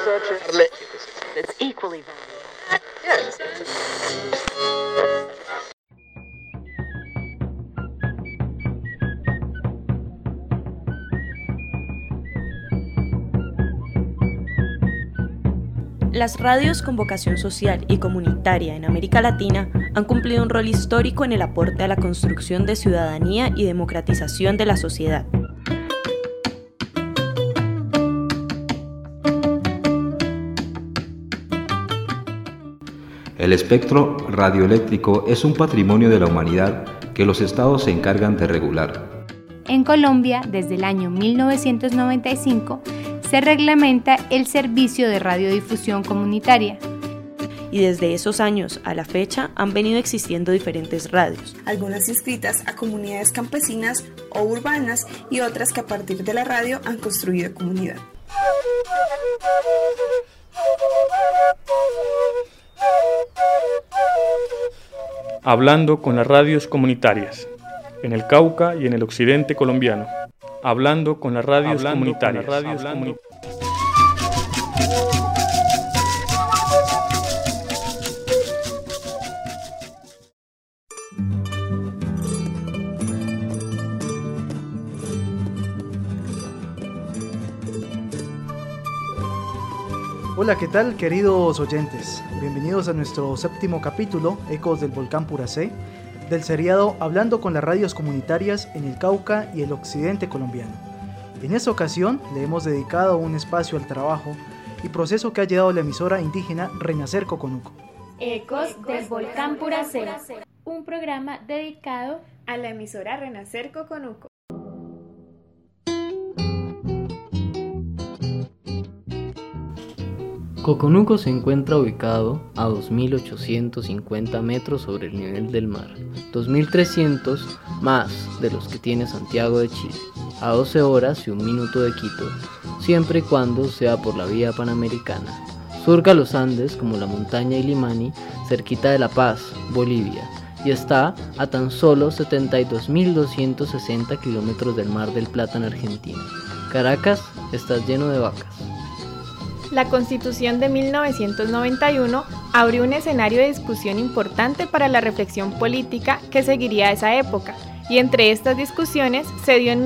That's equally valuable. Yes. Las radios con vocación social y comunitaria en América Latina han cumplido un rol histórico en el aporte a la construcción de ciudadanía y democratización de la sociedad. El espectro radioeléctrico es un patrimonio de la humanidad que los estados se encargan de regular. En Colombia, desde el año 1995, se reglamenta el servicio de radiodifusión comunitaria. Y desde esos años a la fecha han venido existiendo diferentes radios. Algunas inscritas a comunidades campesinas o urbanas y otras que a partir de la radio han construido comunidad. Hablando con las radios comunitarias, en el Cauca y en el occidente colombiano. Hablando con las radios comunitarias. Hola, ¿qué tal, queridos oyentes? Bienvenidos a nuestro séptimo capítulo, Ecos del Volcán Puracé, del seriado Hablando con las radios comunitarias en el Cauca y el occidente colombiano. En esta ocasión le hemos dedicado un espacio al trabajo y proceso que ha llevado la emisora indígena Renacer Coconuco. Ecos del Volcán Puracé, un programa dedicado a la emisora Renacer Coconuco. Coconuco se encuentra ubicado a 2.850 metros sobre el nivel del mar, 2.300 más de los que tiene Santiago de Chile, a 12 horas y 1 minuto de Quito, siempre y cuando sea por la vía panamericana. Surca los Andes como la montaña Illimani, cerquita de La Paz, Bolivia, y está a tan solo 72.260 kilómetros del Mar del Plata en Argentina. Caracas está lleno de vacas. La Constitución de 1991 abrió un escenario de discusión importante para la reflexión política que seguiría esa época, y entre estas discusiones se dio en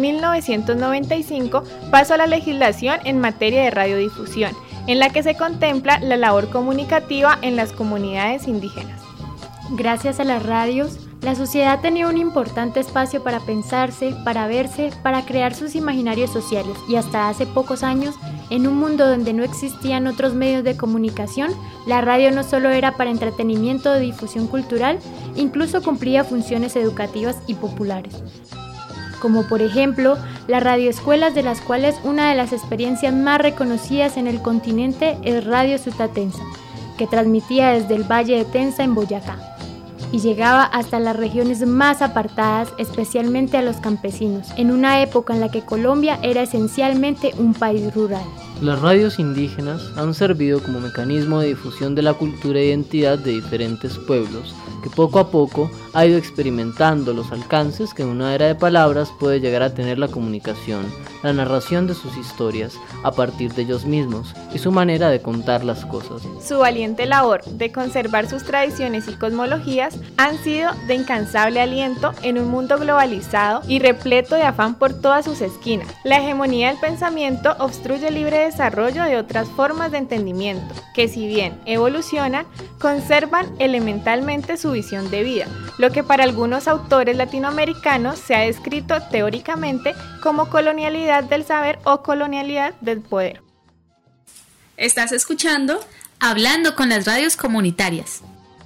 1995 paso a la legislación en materia de radiodifusión, en la que se contempla la labor comunicativa en las comunidades indígenas. Gracias a las radios, la sociedad tenía un importante espacio para pensarse, para verse, para crear sus imaginarios sociales, y hasta hace pocos años, en un mundo donde no existían otros medios de comunicación, la radio no solo era para entretenimiento o difusión cultural, incluso cumplía funciones educativas y populares. Como por ejemplo, las radioescuelas, de las cuales una de las experiencias más reconocidas en el continente es Radio Sutatensa, que transmitía desde el Valle de Tensa en Boyacá y llegaba hasta las regiones más apartadas, especialmente a los campesinos, en una época en la que Colombia era esencialmente un país rural. Las radios indígenas han servido como mecanismo de difusión de la cultura e identidad de diferentes pueblos, que poco a poco ha ido experimentando los alcances que en una era de palabras puede llegar a tener la comunicación, la narración de sus historias a partir de ellos mismos y su manera de contar las cosas. Su valiente labor de conservar sus tradiciones y cosmologías han sido de incansable aliento en un mundo globalizado y repleto de afán por todas sus esquinas. La hegemonía del pensamiento obstruye el libre desarrollo de otras formas de entendimiento, que si bien evolucionan, conservan elementalmente su visión de vida, lo que para algunos autores latinoamericanos se ha descrito teóricamente como colonialidad del saber o colonialidad del poder. Estás escuchando Hablando con las radios comunitarias.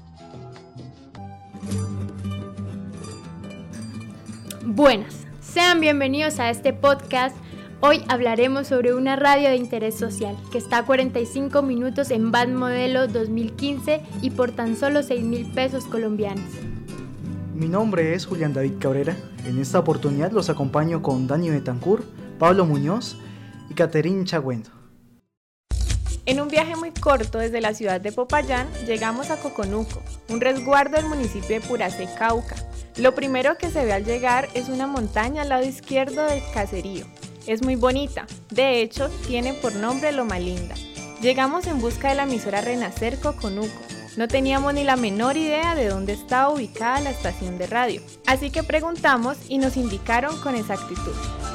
Buenas, sean bienvenidos a este podcast. Hoy hablaremos sobre una radio de interés social que está a 45 minutos en BAT modelo 2015 y por tan solo 6.000 pesos colombianos. Mi nombre es Julián David Cabrera. En esta oportunidad los acompaño con Dani Betancourt, Pablo Muñoz y Caterín Chagüendo. En un viaje muy corto desde la ciudad de Popayán, llegamos a Coconuco, un resguardo del municipio de Puracé, Cauca. Lo primero que se ve al llegar es una montaña al lado izquierdo del caserío. Es muy bonita, de hecho tiene por nombre Loma Linda. Llegamos en busca de la emisora Renacer Coconuco. No teníamos ni la menor idea de dónde estaba ubicada la estación de radio, así que preguntamos y nos indicaron con exactitud.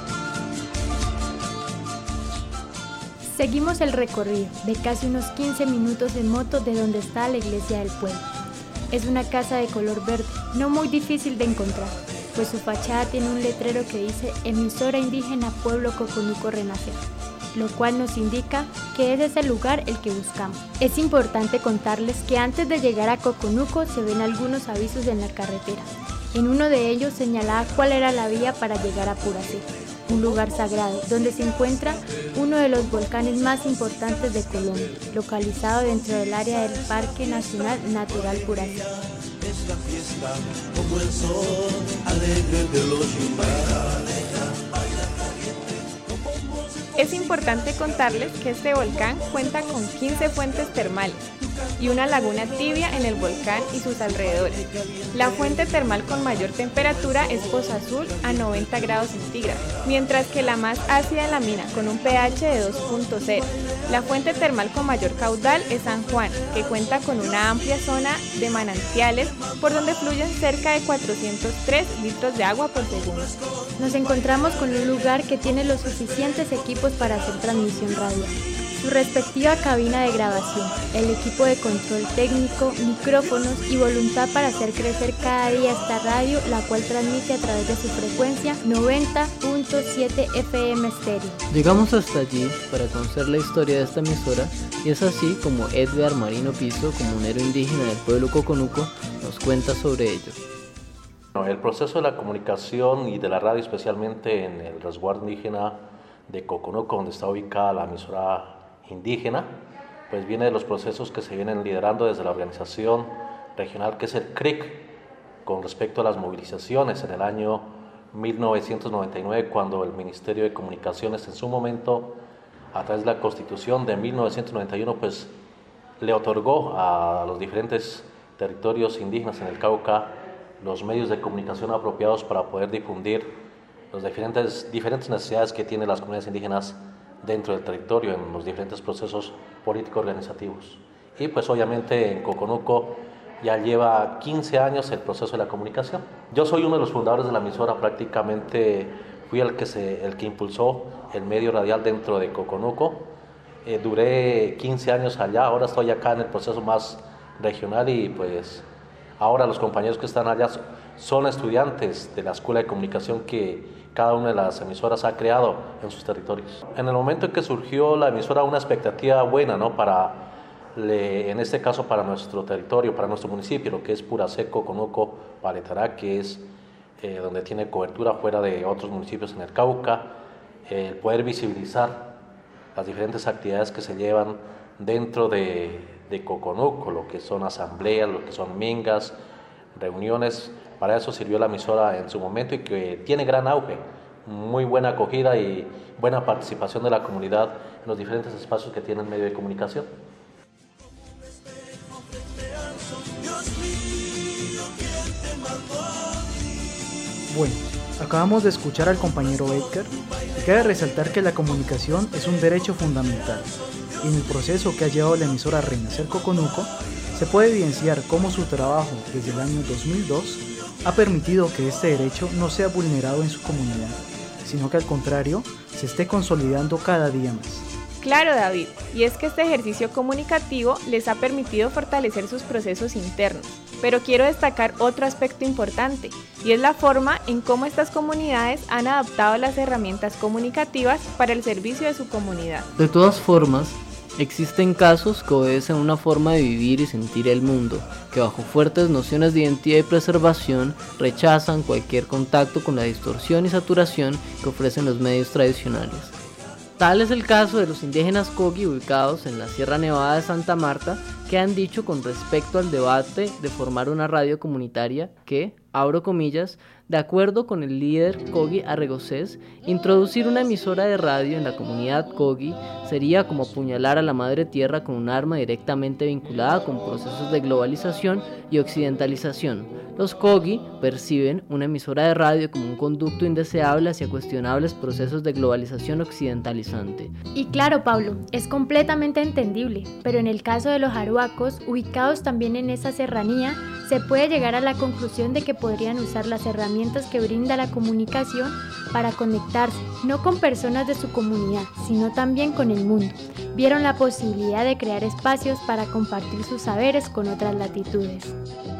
Seguimos el recorrido de casi unos 15 minutos en moto de donde está la iglesia del pueblo. Es una casa de color verde, no muy difícil de encontrar, pues su fachada tiene un letrero que dice Emisora Indígena Pueblo Coconuco Renacer, lo cual nos indica que ese es el lugar el que buscamos. Es importante contarles que antes de llegar a Coconuco se ven algunos avisos en la carretera. En uno de ellos señalaba cuál era la vía para llegar a Puracé, un lugar sagrado donde se encuentra uno de los volcanes más importantes de Colombia, localizado dentro del área del Parque Nacional Natural Puracé. Es la fiesta como el sol alegre de los yumbares. Es importante contarles que este volcán cuenta con 15 fuentes termales y una laguna tibia en el volcán y sus alrededores. La fuente termal con mayor temperatura es Poza Azul a 90 grados centígrados, mientras que la más ácida en la mina con un pH de 2.0. La fuente termal con mayor caudal es San Juan, que cuenta con una amplia zona de manantiales por donde fluyen cerca de 403 litros de agua por segundo. Nos encontramos con un lugar que tiene los suficientes equipos para hacer transmisión radial, su respectiva cabina de grabación, el equipo de control técnico, micrófonos y voluntad para hacer crecer cada día esta radio, la cual transmite a través de su frecuencia 90.7 FM estéreo. Llegamos hasta allí para conocer la historia de esta emisora y es así como Edgar Marino Piso, comunero indígena del pueblo Coconuco, nos cuenta sobre ello. El proceso de la comunicación y de la radio, especialmente en el resguardo indígena de Coconuco, donde está ubicada la emisora indígena, pues viene de los procesos que se vienen liderando desde la organización regional que es el CRIC, con respecto a las movilizaciones en el año 1999, cuando el Ministerio de Comunicaciones en su momento, a través de la Constitución de 1991, pues le otorgó a los diferentes territorios indígenas en el Cauca los medios de comunicación apropiados para poder difundir las diferentes necesidades que tienen las comunidades indígenas dentro del territorio en los diferentes procesos políticos organizativos. Y pues obviamente en Coconuco ya lleva 15 años el proceso de la comunicación. Yo soy uno de los fundadores de la emisora, prácticamente fui el que impulsó el medio radial dentro de Coconuco. Duré 15 años allá, ahora estoy acá en el proceso más regional y pues ahora los compañeros que están allá son estudiantes de la Escuela de Comunicación que cada una de las emisoras ha creado en sus territorios. En el momento en que surgió la emisora, una expectativa buena, ¿no? En este caso para nuestro territorio, para nuestro municipio, lo que es Puracé, Coconuco, Paretará, que es donde tiene cobertura fuera de otros municipios en el Cauca, poder visibilizar las diferentes actividades que se llevan dentro de Coconuco, lo que son asambleas, lo que son mingas, reuniones. Para eso sirvió la emisora en su momento y que tiene gran auge, muy buena acogida y buena participación de la comunidad en los diferentes espacios que tiene el medio de comunicación. Bueno, acabamos de escuchar al compañero Edgar y cabe resaltar que la comunicación es un derecho fundamental. Y en el proceso que ha llevado la emisora Renacer Coconuco, se puede evidenciar cómo su trabajo desde el año 2002 ha permitido que este derecho no sea vulnerado en su comunidad, sino que al contrario, se esté consolidando cada día más. Claro, David, y es que este ejercicio comunicativo les ha permitido fortalecer sus procesos internos. Pero quiero destacar otro aspecto importante, y es la forma en cómo estas comunidades han adaptado las herramientas comunicativas para el servicio de su comunidad. De todas formas, existen casos que obedecen una forma de vivir y sentir el mundo, que bajo fuertes nociones de identidad y preservación rechazan cualquier contacto con la distorsión y saturación que ofrecen los medios tradicionales. Tal es el caso de los indígenas Kogi ubicados en la Sierra Nevada de Santa Marta, que han dicho con respecto al debate de formar una radio comunitaria que abro comillas, de acuerdo con el líder Kogi Arregocés, introducir una emisora de radio en la comunidad Kogi sería como apuñalar a la madre tierra con un arma directamente vinculada con procesos de globalización y occidentalización. Los Kogi perciben una emisora de radio como un conducto indeseable hacia cuestionables procesos de globalización occidentalizante. Y claro, Pablo, es completamente entendible, pero en el caso de los arhuacos, ubicados también en esa serranía, se puede llegar a la conclusión de que podrían usar las herramientas que brinda la comunicación para conectarse, no con personas de su comunidad, sino también con el mundo. Vieron la posibilidad de crear espacios para compartir sus saberes con otras latitudes.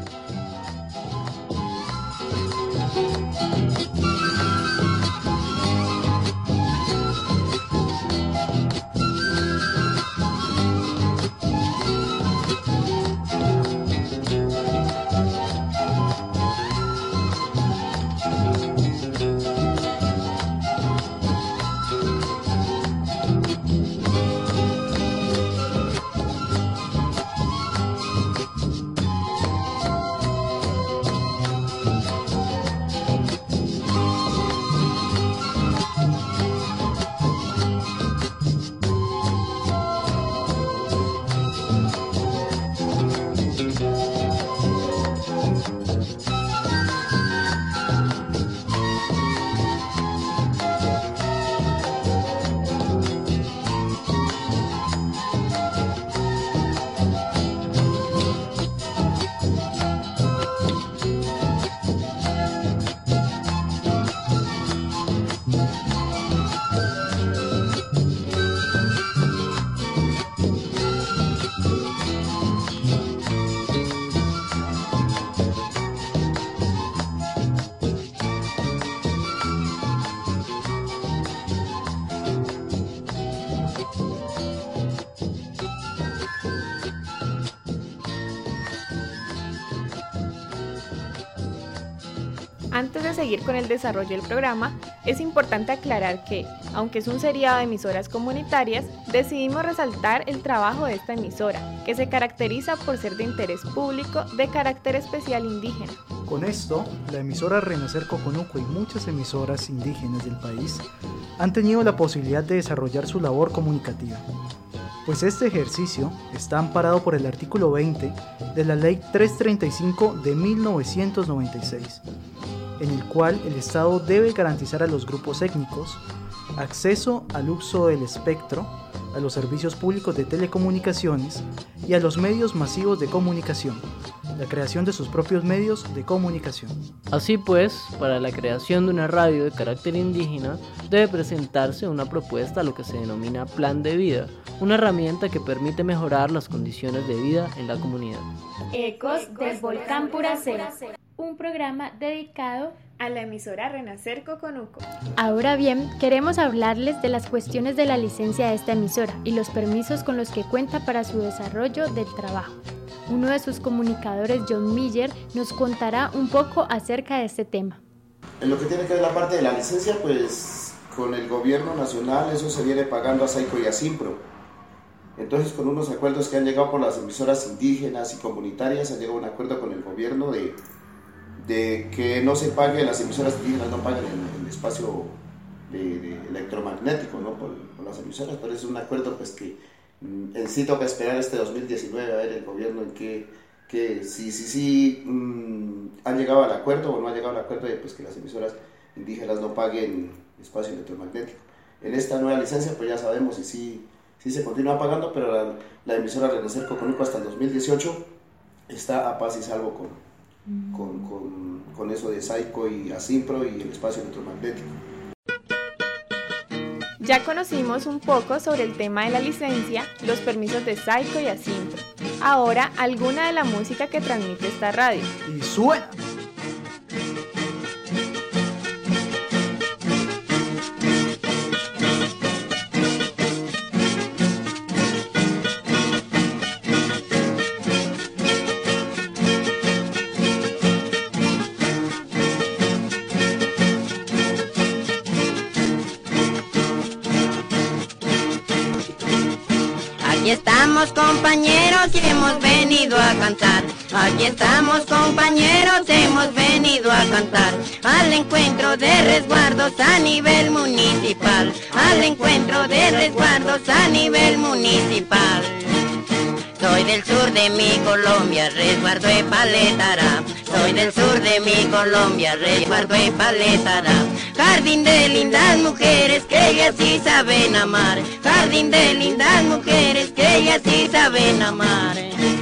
Antes de seguir con el desarrollo del programa, es importante aclarar que, aunque es un seriado de emisoras comunitarias, decidimos resaltar el trabajo de esta emisora, que se caracteriza por ser de interés público de carácter especial indígena. Con esto, la emisora Renacer Coconuco y muchas emisoras indígenas del país han tenido la posibilidad de desarrollar su labor comunicativa, pues este ejercicio está amparado por el artículo 20 de la Ley 335 de 1996, en el cual el Estado debe garantizar a los grupos étnicos acceso al uso del espectro, a los servicios públicos de telecomunicaciones y a los medios masivos de comunicación, la creación de sus propios medios de comunicación. Así pues, para la creación de una radio de carácter indígena, debe presentarse una propuesta a lo que se denomina Plan de Vida, una herramienta que permite mejorar las condiciones de vida en la comunidad. Ecos del Volcán Puracé, un programa dedicado a la emisora Renacer Coconuco. Ahora bien, queremos hablarles de las cuestiones de la licencia de esta emisora y los permisos con los que cuenta para su desarrollo del trabajo. Uno de sus comunicadores, John Miller, nos contará un poco acerca de este tema. En lo que tiene que ver la parte de la licencia, pues con el gobierno nacional eso se viene pagando a SAICO y a SIMPRO. Entonces, con unos acuerdos que han llegado por las emisoras indígenas y comunitarias, han llegado a un acuerdo con el gobierno de que no se pague, las emisoras indígenas no paguen el espacio de electromagnético, ¿no? por las emisoras, pero es un acuerdo pues que en sí toca esperar este 2019 a ver el gobierno en que si han llegado al acuerdo o no han llegado al acuerdo de pues, que las emisoras indígenas no paguen espacio electromagnético. En esta nueva licencia pues ya sabemos y sí se continúa pagando, pero la emisora Renacer Coconuco hasta el 2018 está a paz y salvo con eso de SAICO y ASIMPRO y el espacio electromagnético. Ya conocimos un poco sobre el tema de la licencia, los permisos de SAICO y ASIMPRO. Ahora, alguna de la música que transmite esta radio. Y suena. estamos compañeros y hemos venido a cantar. Aquí estamos compañeros, hemos venido a cantar. Al encuentro de resguardos a nivel municipal. Al encuentro de resguardos a nivel municipal. Soy del sur de mi Colombia, resguardo de Paletara. Soy del sur de mi Colombia, resguardo de Paletara. Jardín de lindas mujeres que ellas sí saben amar. Jardín de lindas mujeres que ellas sí saben amar.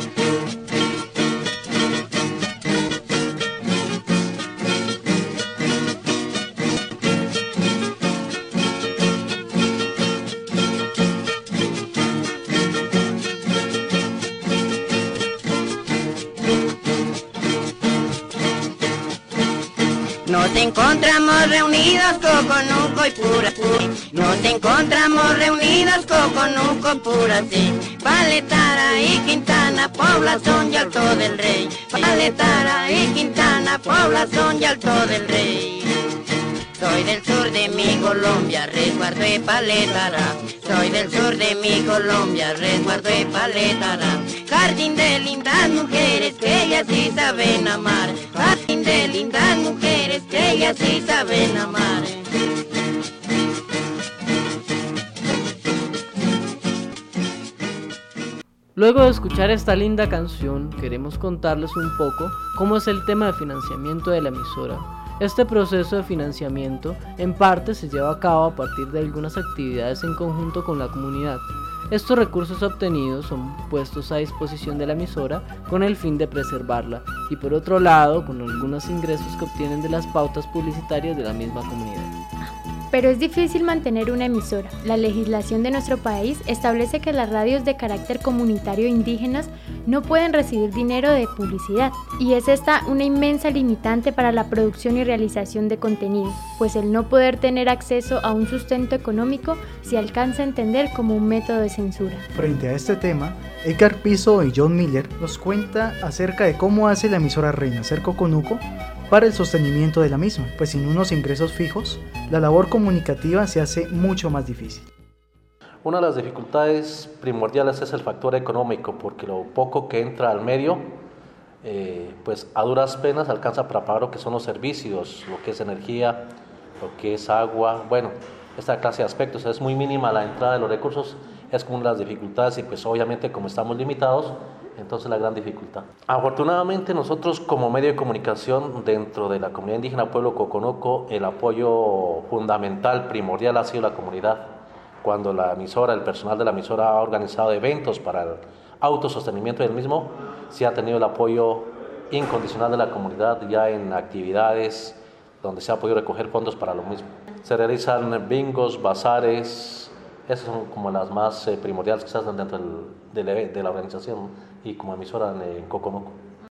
Nos encontramos reunidos Coconuco y Purací. Nos encontramos reunidos Coconuco y Purací. Paletara y Quintana, población y Alto del Rey. Paletara y Quintana, población y Alto del Rey. Soy del sur de mi Colombia, resguardo de Paletara. Soy del sur de mi Colombia, resguardo de Paletara. Jardín de lindas mujeres que ellas sí saben amar. Jardín de lindas mujeres que ellas sí saben amar. Luego de escuchar esta linda canción, queremos contarles un poco cómo es el tema de financiamiento de la emisora. Este proceso de financiamiento en parte se lleva a cabo a partir de algunas actividades en conjunto con la comunidad. Estos recursos obtenidos son puestos a disposición de la emisora con el fin de preservarla y por otro lado con algunos ingresos que obtienen de las pautas publicitarias de la misma comunidad. Pero es difícil mantener una emisora. La legislación de nuestro país establece que las radios de carácter comunitario indígenas no pueden recibir dinero de publicidad. Y es esta una inmensa limitante para la producción y realización de contenido, pues el no poder tener acceso a un sustento económico se alcanza a entender como un método de censura. Frente a este tema, Edgar Piso y John Miller nos cuenta acerca de cómo hace la emisora Renacer Coconuco para el sostenimiento de la misma, pues sin unos ingresos fijos, la labor comunicativa se hace mucho más difícil. Una de las dificultades primordiales es el factor económico, porque lo poco que entra al medio, pues a duras penas alcanza para pagar lo que son los servicios, lo que es energía, lo que es agua, bueno, esta clase de aspectos. Es muy mínima la entrada de los recursos, es como una de las dificultades y pues obviamente como estamos limitados, entonces la gran dificultad. Afortunadamente nosotros como medio de comunicación dentro de la comunidad indígena Pueblo Coconuco, el apoyo fundamental, primordial ha sido la comunidad. Cuando la emisora, el personal de la emisora ha organizado eventos para el autosostenimiento del mismo, se ha tenido el apoyo incondicional de la comunidad ya en actividades donde se ha podido recoger fondos para lo mismo. Se realizan bingos, bazares, esas son como las más primordiales que se hacen dentro de la organización y como emisora en Coconuco.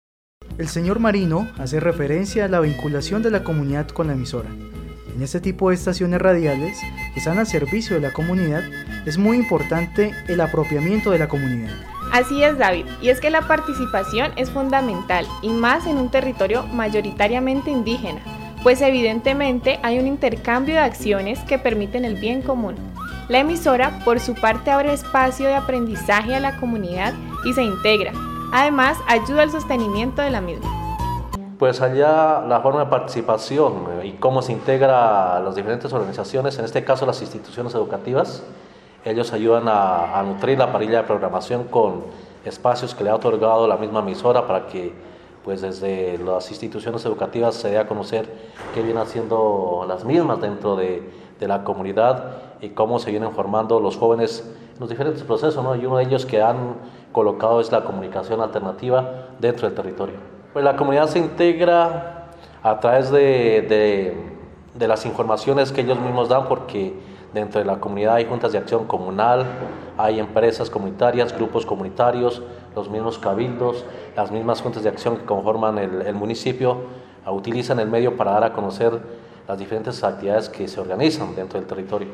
El señor Marino hace referencia a la vinculación de la comunidad con la emisora. En este tipo de estaciones radiales que están al servicio de la comunidad, es muy importante el apropiamiento de la comunidad. Así es, David, y es que la participación es fundamental, y más en un territorio mayoritariamente indígena, pues evidentemente hay un intercambio de acciones que permiten el bien común. La emisora, por su parte, abre espacio de aprendizaje a la comunidad y se integra. Además, ayuda al sostenimiento de la misma. Pues allá la forma de participación y cómo se integra a las diferentes organizaciones, en este caso las instituciones educativas, ellos ayudan a nutrir la parrilla de programación con espacios que le ha otorgado la misma emisora para que pues desde las instituciones educativas se dé a conocer qué vienen haciendo las mismas dentro de la comunidad y cómo se vienen formando los jóvenes en los diferentes procesos, ¿no? Y uno de ellos que han colocado es la comunicación alternativa dentro del territorio. Pues la comunidad se integra a través de las informaciones que ellos mismos dan, porque dentro de la comunidad hay juntas de acción comunal, hay empresas comunitarias, grupos comunitarios, los mismos cabildos, las mismas juntas de acción que conforman el municipio, utilizan el medio para dar a conocer las diferentes actividades que se organizan dentro del territorio.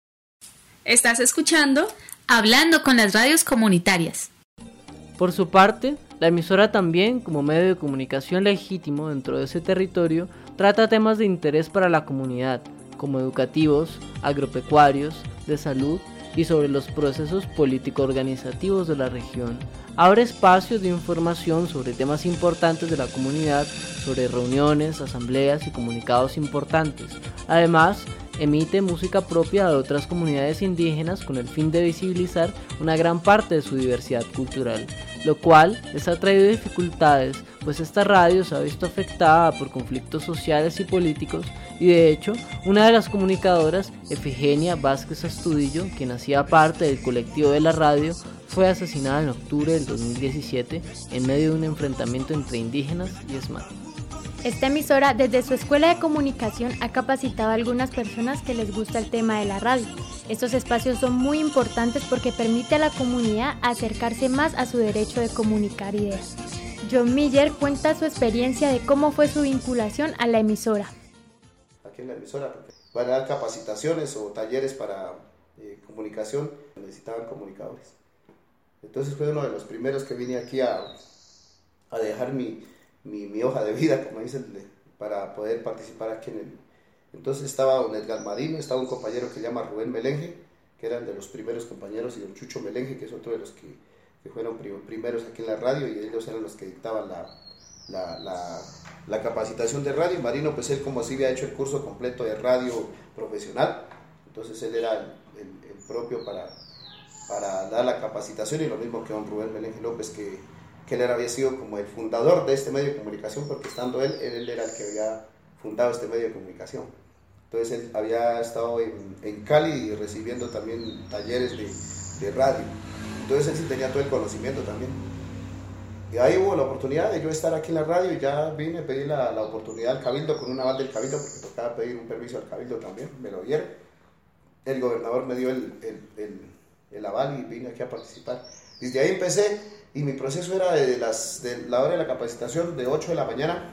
Estás escuchando Hablando con las radios comunitarias. Por su parte, la emisora también, como medio de comunicación legítimo dentro de ese territorio, trata temas de interés para la comunidad, como educativos, agropecuarios, de salud y sobre los procesos político-organizativos de la región. Abre espacios de información sobre temas importantes de la comunidad, sobre reuniones, asambleas y comunicados importantes. Además, emite música propia de otras comunidades indígenas con el fin de visibilizar una gran parte de su diversidad cultural, lo cual les ha traído dificultades, pues esta radio se ha visto afectada por conflictos sociales y políticos, y de hecho, una de las comunicadoras, Efigenia Vázquez Astudillo, quien hacía parte del colectivo de la radio, fue asesinada en octubre del 2017 en medio de un enfrentamiento entre indígenas y ESMAD. Esta emisora, desde su escuela de comunicación, ha capacitado a algunas personas que les gusta el tema de la radio. Estos espacios son muy importantes porque permite a la comunidad acercarse más a su derecho de comunicar ideas. John Miller cuenta su experiencia de cómo fue su vinculación a la emisora. Aquí en la emisora van a dar capacitaciones o talleres para comunicación, necesitaban comunicadores. Entonces fue uno de los primeros que vine aquí a dejar mi hoja de vida, como dicen, para poder participar aquí en el... Entonces estaba don Edgar Marino, estaba un compañero que se llama Rubén Melenge, que eran de los primeros compañeros, y don Chucho Melenge, que es otro de los que fueron primeros aquí en la radio, y ellos eran los que dictaban la capacitación de radio. Marino, pues él como así había hecho el curso completo de radio profesional, entonces él era el propio para dar la capacitación, y lo mismo que don Rubén Melenge López, que él había sido como el fundador de este medio de comunicación, porque estando él era el que había fundado este medio de comunicación. Entonces él había estado en Cali recibiendo también talleres de radio. Entonces él sí tenía todo el conocimiento también. Y ahí hubo la oportunidad de yo estar aquí en la radio, y ya vine a pedir la oportunidad al Cabildo, con un aval del Cabildo, porque tocaba pedir un permiso al Cabildo también, me lo dieron. El gobernador me dio el aval y vine aquí a participar. Desde ahí empecé, y mi proceso era de la hora de la capacitación, de 8 de la mañana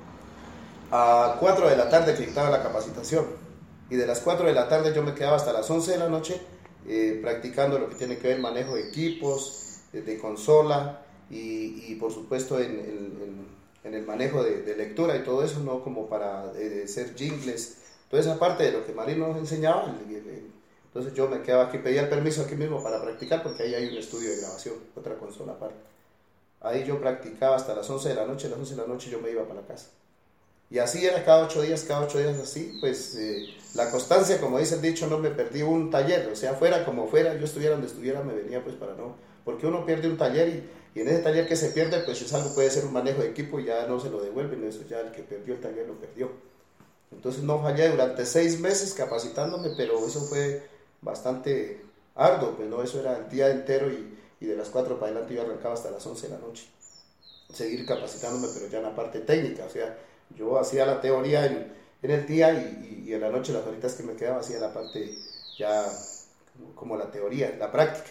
a 4 de la tarde que dictaba la capacitación, y de las 4 de la tarde yo me quedaba hasta las 11 de la noche practicando lo que tiene que ver manejo de equipos, de consola, y por supuesto en el manejo de lectura y todo eso, no como para hacer jingles, toda esa parte de lo que Marino nos enseñaba. Entonces yo me quedaba aquí, pedía el permiso aquí mismo para practicar, porque ahí hay un estudio de grabación, otra consola aparte. Ahí yo practicaba hasta las 11 de la noche, a las 11 de la noche yo me iba para la casa. Y así era cada 8 días así, pues la constancia, como dice el dicho, no me perdí un taller, o sea, fuera como fuera, yo estuviera donde estuviera, me venía pues para no, porque uno pierde un taller, y en ese taller que se pierde, pues es algo, puede ser un manejo de equipo, y ya no se lo devuelven, eso ya el que perdió el taller lo perdió. Entonces no fallé durante 6 meses capacitándome, pero eso fue bastante arduo, pues no, eso era el día entero, y de las 4 para adelante yo arrancaba hasta las 11 de la noche, seguir capacitándome, pero ya en la parte técnica, o sea, yo hacía la teoría en el día, y en la noche, las horitas que me quedaba, hacía la parte ya como la teoría, la práctica.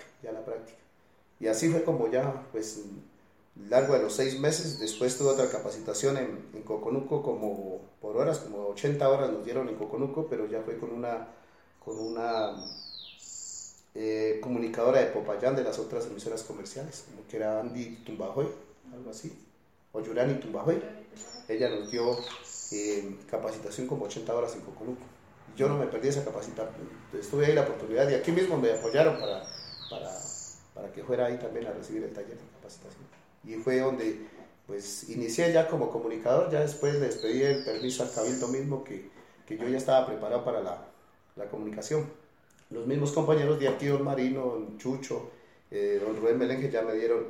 Y así fue como ya, pues, largo de los 6 meses, después tuve otra capacitación en Coconuco, como por horas, como 80 horas nos dieron en Coconuco, pero ya fue con una comunicadora de Popayán, de las otras emisoras comerciales, como que era Andy Tumbajoy, algo así, o Yurani Tumbajoy. Ella nos dio capacitación como 80 horas en Coconuco. Yo no me perdí esa capacitación, estuve ahí la oportunidad, y aquí mismo me apoyaron para que fuera ahí también a recibir el taller de capacitación. Y fue donde pues inicié ya como comunicador. Ya después les pedí el permiso al Cabildo mismo, que yo ya estaba preparado para la comunicación. Los mismos compañeros de aquí, don Marino, don Chucho, don Rubén Melenge, ya me dieron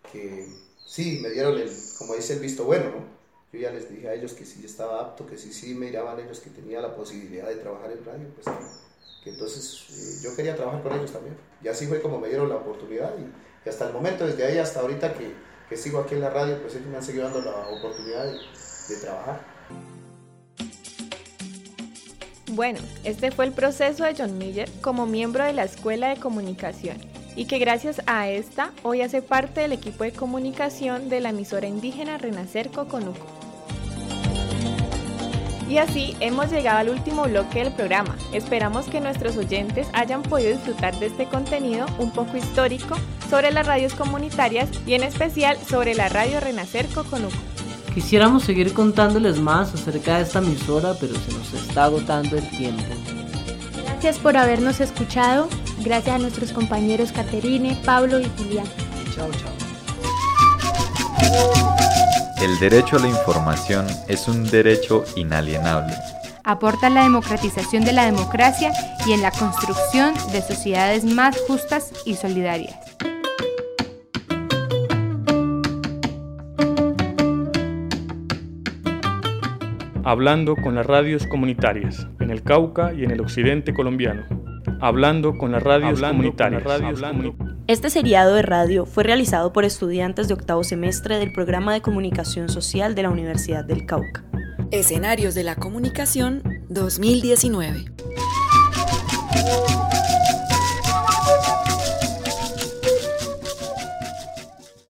como dice, el visto bueno, ¿no? Yo ya les dije a ellos que sí estaba apto, que sí miraban ellos que tenía la posibilidad de trabajar en radio, pues que entonces yo quería trabajar con ellos también. Y así fue como me dieron la oportunidad, y hasta el momento, desde ahí hasta ahorita que sigo aquí en la radio, pues ellos me han seguido dando la oportunidad de trabajar. Bueno, este fue el proceso de John Miller como miembro de la Escuela de Comunicación, y que gracias a esta hoy hace parte del equipo de comunicación de la emisora indígena Renacer Coconuco. Y así hemos llegado al último bloque del programa. Esperamos que nuestros oyentes hayan podido disfrutar de este contenido un poco histórico sobre las radios comunitarias, y en especial sobre la radio Renacer Coconuco. Quisiéramos seguir contándoles más acerca de esta emisora, pero se nos está agotando el tiempo. Gracias por habernos escuchado. Gracias a nuestros compañeros Caterine, Pablo y Julián. Chao, chao. El derecho a la información es un derecho inalienable. Aporta en la democratización de la democracia y en la construcción de sociedades más justas y solidarias. Hablando con las radios comunitarias en el Cauca y en el occidente colombiano. Hablando con las radios comunitarias. Este seriado de radio fue realizado por estudiantes de octavo semestre del programa de comunicación social de la Universidad del Cauca. Escenarios de la comunicación 2019.